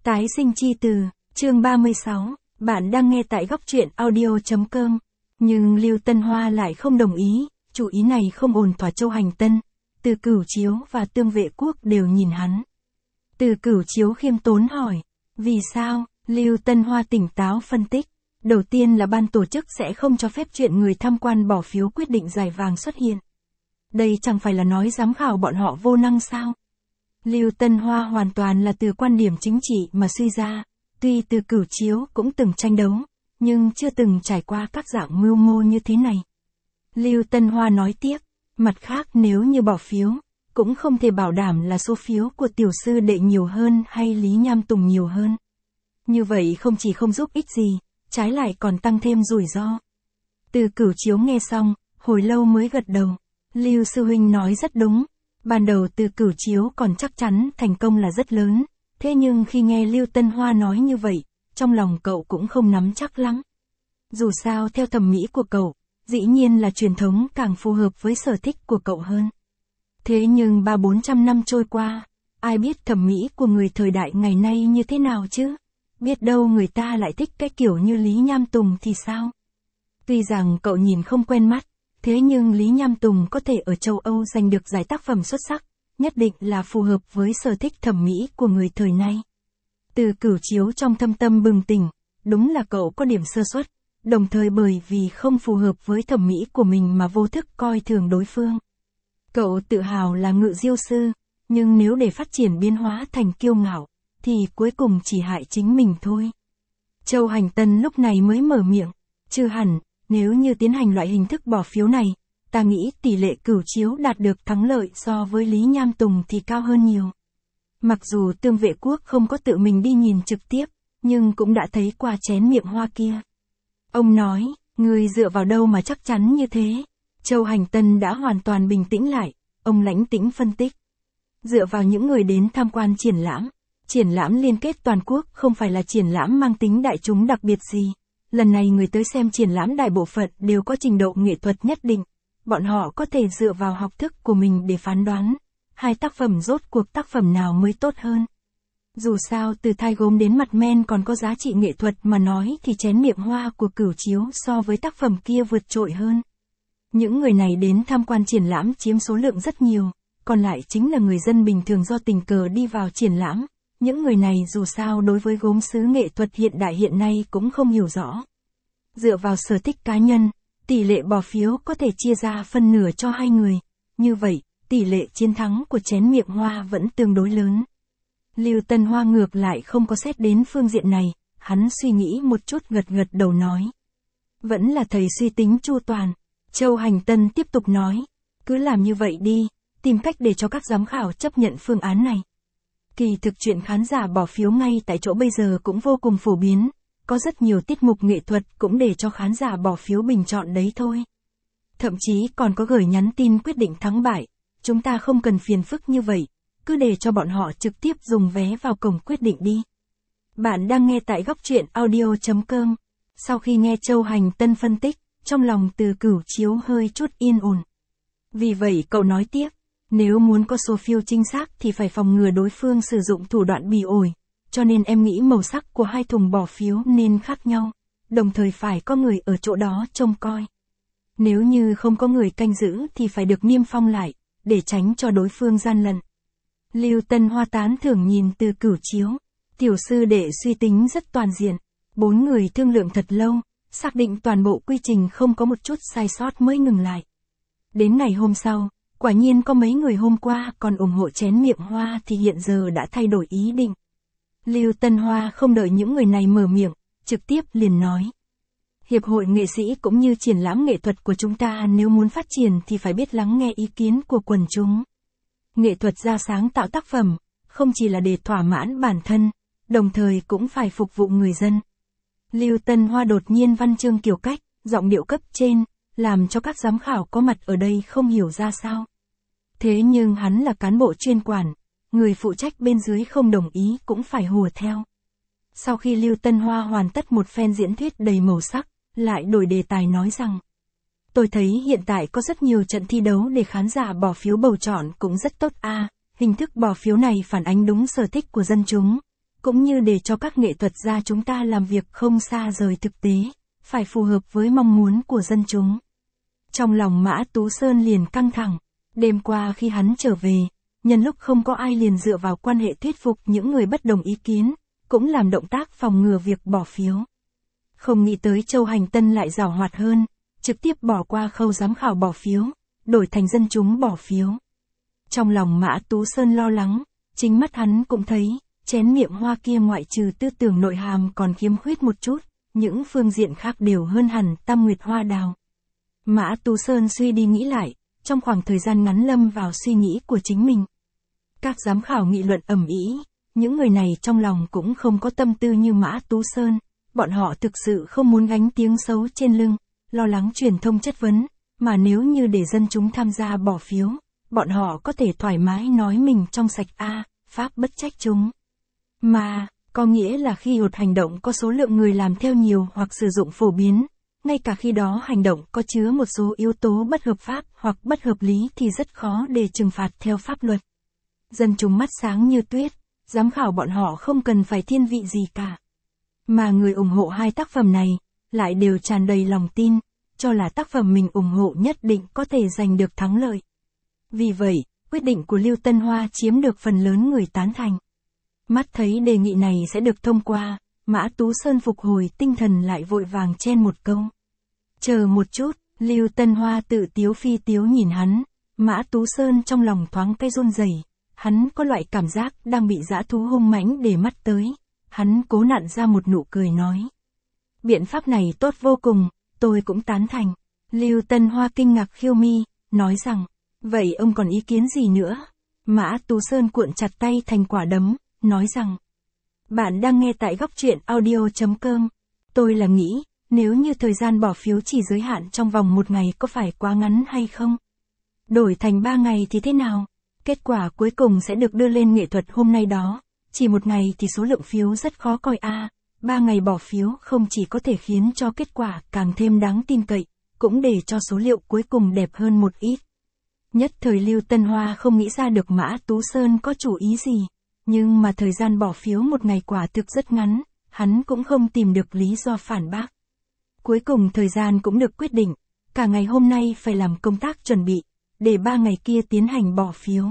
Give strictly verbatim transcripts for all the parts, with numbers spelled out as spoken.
Tái sinh chi từ, chương ba mươi sáu, bạn đang nghe tại góc truyện audio.com. Nhưng Lưu Tân Hoa lại không đồng ý, chủ ý này không ổn thỏa. Châu Hành Tân, Từ Cửu Chiếu và Tương Vệ Quốc đều nhìn hắn. Từ Cửu Chiếu khiêm tốn hỏi, vì sao? Lưu Tân Hoa tỉnh táo phân tích. Đầu tiên là ban tổ chức sẽ không cho phép chuyện người tham quan bỏ phiếu quyết định giải vàng xuất hiện. Đây chẳng phải là nói giám khảo bọn họ vô năng sao? Lưu Tân Hoa hoàn toàn là từ quan điểm chính trị mà suy ra, tuy Từ Cửu Chiếu cũng từng tranh đấu, nhưng chưa từng trải qua các dạng mưu mô như thế này. Lưu Tân Hoa nói tiếp, mặt khác nếu như bỏ phiếu, cũng không thể bảo đảm là số phiếu của tiểu sư đệ nhiều hơn hay Lý Nham Tùng nhiều hơn. Như vậy không chỉ không giúp ích gì, trái lại còn tăng thêm rủi ro. Từ Cửu Chiếu nghe xong, hồi lâu mới gật đầu. Lưu sư huynh nói rất đúng. Ban đầu Từ Cửu Chiếu còn chắc chắn thành công là rất lớn, thế nhưng khi nghe Lưu Tân Hoa nói như vậy, trong lòng cậu cũng không nắm chắc lắm. Dù sao theo thẩm mỹ của cậu, dĩ nhiên là truyền thống càng phù hợp với sở thích của cậu hơn. Thế nhưng ba bốn trăm năm trôi qua, ai biết thẩm mỹ của người thời đại ngày nay như thế nào chứ? Biết đâu người ta lại thích cái kiểu như Lý Nham Tùng thì sao? Tuy rằng cậu nhìn không quen mắt, thế nhưng Lý Nham Tùng có thể ở châu Âu giành được giải tác phẩm xuất sắc, nhất định là phù hợp với sở thích thẩm mỹ của người thời nay. Từ Cửu Chiếu trong thâm tâm bừng tỉnh, đúng là cậu có điểm sơ suất, đồng thời bởi vì không phù hợp với thẩm mỹ của mình mà vô thức coi thường đối phương. Cậu tự hào là ngự diêu sư, nhưng nếu để phát triển biến hóa thành kiêu ngạo, thì cuối cùng chỉ hại chính mình thôi. Châu Hành Tân lúc này mới mở miệng, chưa hẳn. Nếu như tiến hành loại hình thức bỏ phiếu này, ta nghĩ tỷ lệ Cửu Chiếu đạt được thắng lợi so với Lý Nham Tùng thì cao hơn nhiều. Mặc dù Tương Vệ Quốc không có tự mình đi nhìn trực tiếp, nhưng cũng đã thấy qua chén miệng hoa kia. Ông nói, người dựa vào đâu mà chắc chắn như thế? Châu Hành Tân đã hoàn toàn bình tĩnh lại, ông lãnh tĩnh phân tích. Dựa vào những người đến tham quan triển lãm, triển lãm liên kết toàn quốc không phải là triển lãm mang tính đại chúng đặc biệt gì. Lần này người tới xem triển lãm đại bộ phận đều có trình độ nghệ thuật nhất định, bọn họ có thể dựa vào học thức của mình để phán đoán, hai tác phẩm rốt cuộc tác phẩm nào mới tốt hơn. Dù sao từ thai gốm đến mặt men còn có giá trị nghệ thuật mà nói thì chén miệng hoa của Cửu Chiếu so với tác phẩm kia vượt trội hơn. Những người này đến tham quan triển lãm chiếm số lượng rất nhiều, còn lại chính là người dân bình thường do tình cờ đi vào triển lãm. Những người này dù sao đối với gốm sứ nghệ thuật hiện đại hiện nay cũng không hiểu rõ. Dựa vào sở thích cá nhân, tỷ lệ bỏ phiếu có thể chia ra phân nửa cho hai người. Như vậy, tỷ lệ chiến thắng của chén miệng hoa vẫn tương đối lớn. Lưu Tân Hoa ngược lại không có xét đến phương diện này, hắn suy nghĩ một chút gật gật đầu nói. Vẫn là thầy suy tính chu toàn. Châu Hành Tân tiếp tục nói, cứ làm như vậy đi, tìm cách để cho các giám khảo chấp nhận phương án này. Kỳ thực chuyện khán giả bỏ phiếu ngay tại chỗ bây giờ cũng vô cùng phổ biến, có rất nhiều tiết mục nghệ thuật cũng để cho khán giả bỏ phiếu bình chọn đấy thôi. Thậm chí còn có gửi nhắn tin quyết định thắng bại, chúng ta không cần phiền phức như vậy, cứ để cho bọn họ trực tiếp dùng vé vào cổng quyết định đi. Bạn đang nghe tại góc truyện audio.com. Sau khi nghe Châu Hành Tân phân tích, trong lòng Từ Cửu Chiếu hơi chút yên ổn. Vì vậy cậu nói tiếp. Nếu muốn có số phiếu chính xác thì phải phòng ngừa đối phương sử dụng thủ đoạn bị ổi, cho nên em nghĩ màu sắc của hai thùng bỏ phiếu nên khác nhau, đồng thời phải có người ở chỗ đó trông coi. Nếu như không có người canh giữ thì phải được niêm phong lại, để tránh cho đối phương gian lận. Lưu Tân Hoa tán thưởng nhìn Từ Cửu Chiếu, tiểu sư đệ suy tính rất toàn diện, bốn người thương lượng thật lâu, xác định toàn bộ quy trình không có một chút sai sót mới ngừng lại. Đến ngày hôm sau, quả nhiên có mấy người hôm qua còn ủng hộ chén miệng hoa thì hiện giờ đã thay đổi ý định. Lưu Tân Hoa không đợi những người này mở miệng, trực tiếp liền nói. Hiệp hội nghệ sĩ cũng như triển lãm nghệ thuật của chúng ta nếu muốn phát triển thì phải biết lắng nghe ý kiến của quần chúng. Nghệ thuật ra sáng tạo tác phẩm, không chỉ là để thỏa mãn bản thân, đồng thời cũng phải phục vụ người dân. Lưu Tân Hoa đột nhiên văn chương kiểu cách, giọng điệu cấp trên, làm cho các giám khảo có mặt ở đây không hiểu ra sao. Thế nhưng hắn là cán bộ chuyên quản, người phụ trách bên dưới không đồng ý cũng phải hùa theo. Sau khi Lưu Tân Hoa hoàn tất một phen diễn thuyết đầy màu sắc, lại đổi đề tài nói rằng, tôi thấy hiện tại có rất nhiều trận thi đấu để khán giả bỏ phiếu bầu chọn cũng rất tốt a, hình thức bỏ phiếu này phản ánh đúng sở thích của dân chúng, cũng như để cho các nghệ thuật gia chúng ta làm việc không xa rời thực tế, phải phù hợp với mong muốn của dân chúng. Trong lòng Mã Tú Sơn liền căng thẳng, đêm qua khi hắn trở về, nhân lúc không có ai liền dựa vào quan hệ thuyết phục những người bất đồng ý kiến, cũng làm động tác phòng ngừa việc bỏ phiếu. Không nghĩ tới Châu Hành Tân lại giàu hoạt hơn, trực tiếp bỏ qua khâu giám khảo bỏ phiếu, đổi thành dân chúng bỏ phiếu. Trong lòng Mã Tú Sơn lo lắng, chính mắt hắn cũng thấy, chén miệng hoa kia ngoại trừ tư tưởng nội hàm còn khiếm khuyết một chút, những phương diện khác đều hơn hẳn Tam Nguyệt Hoa Đào. Mã Tú Sơn suy đi nghĩ lại, trong khoảng thời gian ngắn lâm vào suy nghĩ của chính mình. Các giám khảo nghị luận ầm ĩ, những người này trong lòng cũng không có tâm tư như Mã Tú Sơn, bọn họ thực sự không muốn gánh tiếng xấu trên lưng, lo lắng truyền thông chất vấn, mà nếu như để dân chúng tham gia bỏ phiếu, bọn họ có thể thoải mái nói mình trong sạch a, pháp bất trách chúng. Mà, có nghĩa là khi một hành động có số lượng người làm theo nhiều hoặc sử dụng phổ biến, ngay cả khi đó hành động có chứa một số yếu tố bất hợp pháp hoặc bất hợp lý thì rất khó để trừng phạt theo pháp luật. Dân chúng mắt sáng như tuyết, giám khảo bọn họ không cần phải thiên vị gì cả. Mà người ủng hộ hai tác phẩm này, lại đều tràn đầy lòng tin, cho là tác phẩm mình ủng hộ nhất định có thể giành được thắng lợi. Vì vậy, quyết định của Lưu Tân Hoa chiếm được phần lớn người tán thành. Mắt thấy đề nghị này sẽ được thông qua, Mã Tú Sơn phục hồi tinh thần lại vội vàng chen một câu. Chờ một chút, Lưu Tân Hoa tự tiếu phi tiếu nhìn hắn, Mã Tú Sơn trong lòng thoáng cái run rẩy, hắn có loại cảm giác đang bị dã thú hung mãnh để mắt tới, hắn cố nặn ra một nụ cười nói. Biện pháp này tốt vô cùng, tôi cũng tán thành. Lưu Tân Hoa kinh ngạc khiêu mi, nói rằng, vậy ông còn ý kiến gì nữa? Mã Tú Sơn cuộn chặt tay thành quả đấm, nói rằng, bạn đang nghe tại góc truyện audio chấm com. Tôi là nghĩ, nếu như thời gian bỏ phiếu chỉ giới hạn trong vòng một ngày có phải quá ngắn hay không? Đổi thành ba ngày thì thế nào? Kết quả cuối cùng sẽ được đưa lên nghệ thuật hôm nay đó. Chỉ một ngày thì số lượng phiếu rất khó coi a. À, ba ngày bỏ phiếu không chỉ có thể khiến cho kết quả càng thêm đáng tin cậy, cũng để cho số liệu cuối cùng đẹp hơn một ít. Nhất thời Lưu Tân Hoa không nghĩ ra được Mã Tú Sơn có chủ ý gì. Nhưng mà thời gian bỏ phiếu một ngày quả thực rất ngắn, hắn cũng không tìm được lý do phản bác. Cuối cùng thời gian cũng được quyết định, cả ngày hôm nay phải làm công tác chuẩn bị, để ba ngày kia tiến hành bỏ phiếu.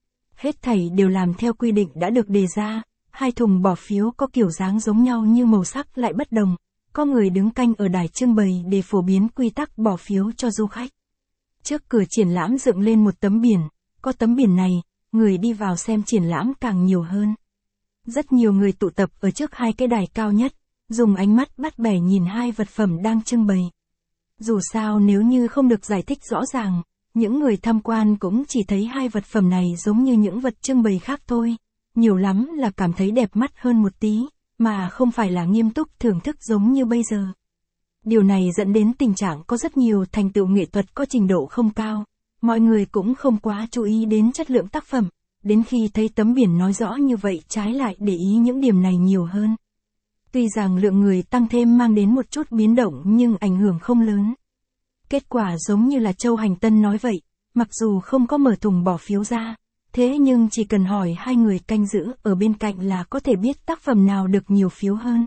Hết thảy đều làm theo quy định đã được đề ra, hai thùng bỏ phiếu có kiểu dáng giống nhau nhưng màu sắc lại bất đồng, có người đứng canh ở đài trưng bày để phổ biến quy tắc bỏ phiếu cho du khách. Trước cửa triển lãm dựng lên một tấm biển, có tấm biển này, người đi vào xem triển lãm càng nhiều hơn. Rất nhiều người tụ tập ở trước hai cái đài cao nhất, dùng ánh mắt bắt bẻ nhìn hai vật phẩm đang trưng bày. Dù sao nếu như không được giải thích rõ ràng, những người tham quan cũng chỉ thấy hai vật phẩm này giống như những vật trưng bày khác thôi, nhiều lắm là cảm thấy đẹp mắt hơn một tí, mà không phải là nghiêm túc thưởng thức giống như bây giờ. Điều này dẫn đến tình trạng có rất nhiều thành tựu nghệ thuật có trình độ không cao, mọi người cũng không quá chú ý đến chất lượng tác phẩm, đến khi thấy tấm biển nói rõ như vậy trái lại để ý những điểm này nhiều hơn. Tuy rằng lượng người tăng thêm mang đến một chút biến động nhưng ảnh hưởng không lớn. Kết quả giống như là Châu Hành Tân nói vậy, mặc dù không có mở thùng bỏ phiếu ra, thế nhưng chỉ cần hỏi hai người canh giữ ở bên cạnh là có thể biết tác phẩm nào được nhiều phiếu hơn.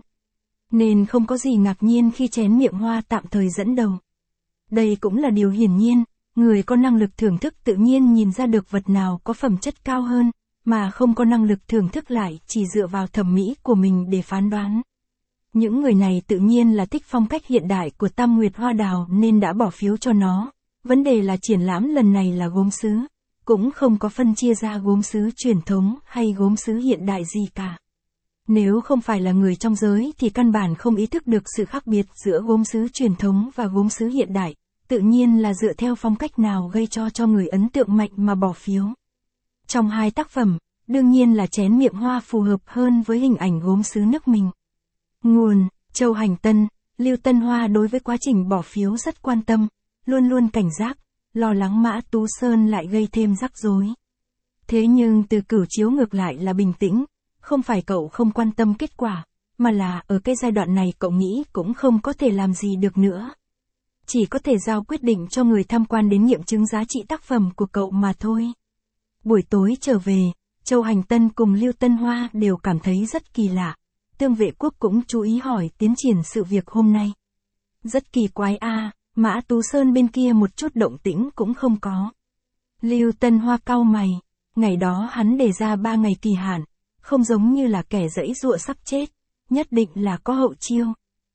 Nên không có gì ngạc nhiên khi chén miệng hoa tạm thời dẫn đầu. Đây cũng là điều hiển nhiên, người có năng lực thưởng thức tự nhiên nhìn ra được vật nào có phẩm chất cao hơn, mà không có năng lực thưởng thức lại chỉ dựa vào thẩm mỹ của mình để phán đoán. Những người này tự nhiên là thích phong cách hiện đại của Tam Nguyệt Hoa Đào nên đã bỏ phiếu cho nó. Vấn đề là triển lãm lần này là gốm sứ, cũng không có phân chia ra gốm sứ truyền thống hay gốm sứ hiện đại gì cả. Nếu không phải là người trong giới thì căn bản không ý thức được sự khác biệt giữa gốm sứ truyền thống và gốm sứ hiện đại, tự nhiên là dựa theo phong cách nào gây cho cho người ấn tượng mạnh mà bỏ phiếu. Trong hai tác phẩm, đương nhiên là chén miệng hoa phù hợp hơn với hình ảnh gốm sứ nước mình. Nguồn: Châu Hành Tân. Lưu Tân Hoa đối với quá trình bỏ phiếu rất quan tâm, luôn luôn cảnh giác, lo lắng Mã Tú Sơn lại gây thêm rắc rối. Thế nhưng từ cửu chiếu ngược lại là bình tĩnh, không phải cậu không quan tâm kết quả, mà là ở cái giai đoạn này cậu nghĩ cũng không có thể làm gì được nữa. Chỉ có thể giao quyết định cho người tham quan đến nghiệm chứng giá trị tác phẩm của cậu mà thôi. Buổi tối trở về, Châu Hành Tân cùng Lưu Tân Hoa đều cảm thấy rất kỳ lạ. Tương Vệ Quốc cũng chú ý hỏi tiến triển sự việc hôm nay. Rất kỳ quái a, à, Mã Tú Sơn bên kia một chút động tĩnh cũng không có. Lưu Tân Hoa cau mày, ngày đó hắn đề ra ba ngày kỳ hạn, không giống như là kẻ giãy giụa sắp chết, nhất định là có hậu chiêu.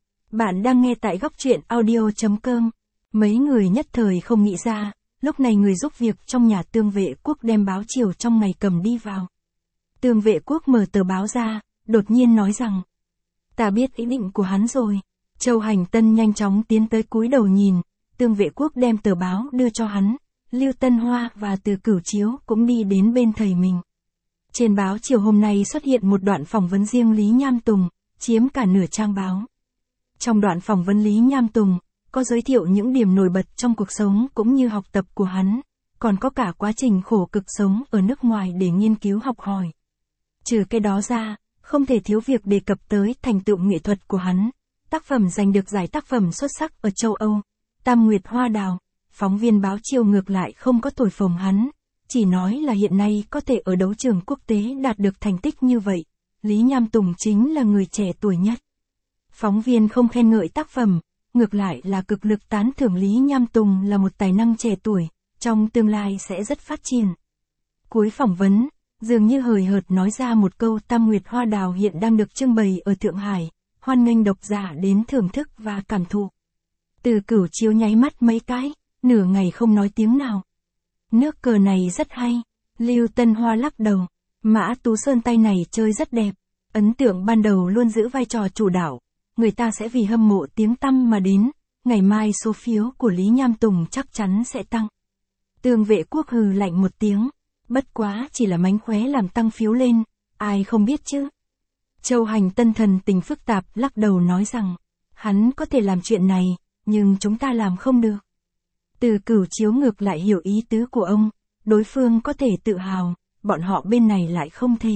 Bạn đang nghe tại góc truyện audio chấm com. Mấy người nhất thời không nghĩ ra, lúc này người giúp việc trong nhà Tương Vệ Quốc đem báo chiều trong ngày cầm đi vào. Tương Vệ Quốc mở tờ báo ra, đột nhiên nói rằng, ta biết ý định của hắn rồi. Châu Hành Tân nhanh chóng tiến tới cúi đầu nhìn, Tương Vệ Quốc đem tờ báo đưa cho hắn, Lưu Tân Hoa và Từ Cửu Chiếu cũng đi đến bên thầy mình. Trên báo chiều hôm nay xuất hiện một đoạn phỏng vấn riêng Lý Nham Tùng, chiếm cả nửa trang báo. Trong đoạn phỏng vấn Lý Nham Tùng, có giới thiệu những điểm nổi bật trong cuộc sống cũng như học tập của hắn, còn có cả quá trình khổ cực sống ở nước ngoài để nghiên cứu học hỏi. Trừ cái đó ra, không thể thiếu việc đề cập tới thành tựu nghệ thuật của hắn, tác phẩm giành được giải tác phẩm xuất sắc ở châu Âu, Tam Nguyệt Hoa Đào. Phóng viên báo chiều ngược lại không có thổi phồng hắn, chỉ nói là hiện nay có thể ở đấu trường quốc tế đạt được thành tích như vậy, Lý Nham Tùng chính là người trẻ tuổi nhất. Phóng viên không khen ngợi tác phẩm, ngược lại là cực lực tán thưởng Lý Nham Tùng là một tài năng trẻ tuổi, trong tương lai sẽ rất phát triển. Cuối phỏng vấn, dường như hời hợt nói ra một câu Tam Nguyệt Hoa Đào hiện đang được trưng bày ở Thượng Hải, hoan nghênh độc giả đến thưởng thức và cảm thụ. Từ Cửu Chiếu nháy mắt mấy cái, nửa ngày không nói tiếng nào. Nước cờ này rất hay, Lưu Tân Hoa lắc đầu, Mã Tú Sơn tay này chơi rất đẹp, ấn tượng ban đầu luôn giữ vai trò chủ đạo, người ta sẽ vì hâm mộ tiếng tăm mà đến, ngày mai số phiếu của Lý Nham Tùng chắc chắn sẽ tăng. Tương Vệ Quốc hừ lạnh một tiếng, bất quá chỉ là mánh khóe làm tăng phiếu lên, ai không biết chứ. Châu Hành Tân thần tình phức tạp lắc đầu nói rằng, hắn có thể làm chuyện này, nhưng chúng ta làm không được. Từ Cửu Chiếu ngược lại hiểu ý tứ của ông, đối phương có thể tự hào, bọn họ bên này lại không thể.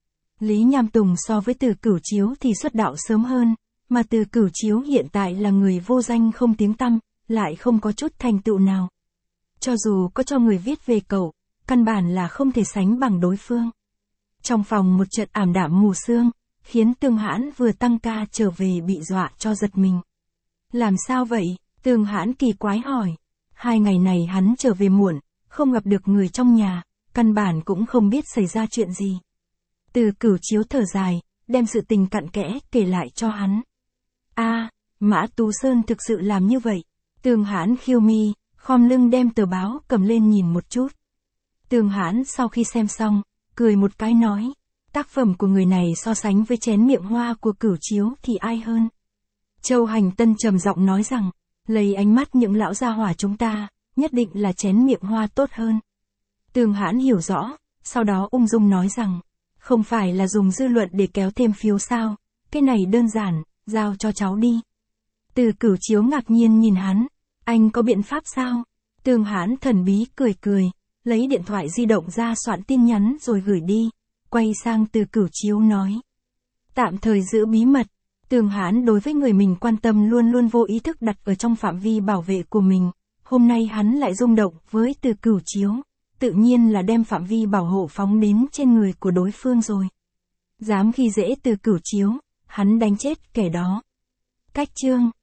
Lý Nham Tùng so với Từ Cửu Chiếu thì xuất đạo sớm hơn, mà Từ Cửu Chiếu hiện tại là người vô danh không tiếng tăm, lại không có chút thành tựu nào. Cho dù có cho người viết về cậu, căn bản là không thể sánh bằng đối phương. Trong phòng một trận ảm đạm mù sương, khiến Tương Hãn vừa tăng ca trở về bị dọa cho giật mình. Làm sao vậy? Tương Hãn kỳ quái hỏi. Hai ngày này hắn trở về muộn, không gặp được người trong nhà, căn bản cũng không biết xảy ra chuyện gì. Từ Cửu Chiếu thở dài, đem sự tình cặn kẽ kể lại cho hắn. A, à, Mã Tú Sơn thực sự làm như vậy. Tương Hãn khiêu mi, khom lưng đem tờ báo cầm lên nhìn một chút. Tương Hãn sau khi xem xong, cười một cái nói, tác phẩm của người này so sánh với chén miệng hoa của Cửu Chiếu thì ai hơn? Châu Hành Tân trầm giọng nói rằng, lấy ánh mắt những lão gia hỏa chúng ta, nhất định là chén miệng hoa tốt hơn. Tương Hãn hiểu rõ, sau đó ung dung nói rằng, không phải là dùng dư luận để kéo thêm phiếu sao, cái này đơn giản, giao cho cháu đi. Từ Cửu Chiếu ngạc nhiên nhìn hắn, anh có biện pháp sao? Tương Hãn thần bí cười cười, lấy điện thoại di động ra soạn tin nhắn rồi gửi đi, quay sang Từ Cửu Chiếu nói. Tạm thời giữ bí mật. Tương Hãn đối với người mình quan tâm luôn luôn vô ý thức đặt ở trong phạm vi bảo vệ của mình, hôm nay hắn lại rung động với Từ Cửu Chiếu, tự nhiên là đem phạm vi bảo hộ phóng đến trên người của đối phương rồi. Dám khi dễ Từ Cửu Chiếu, hắn đánh chết kẻ đó. Cách chương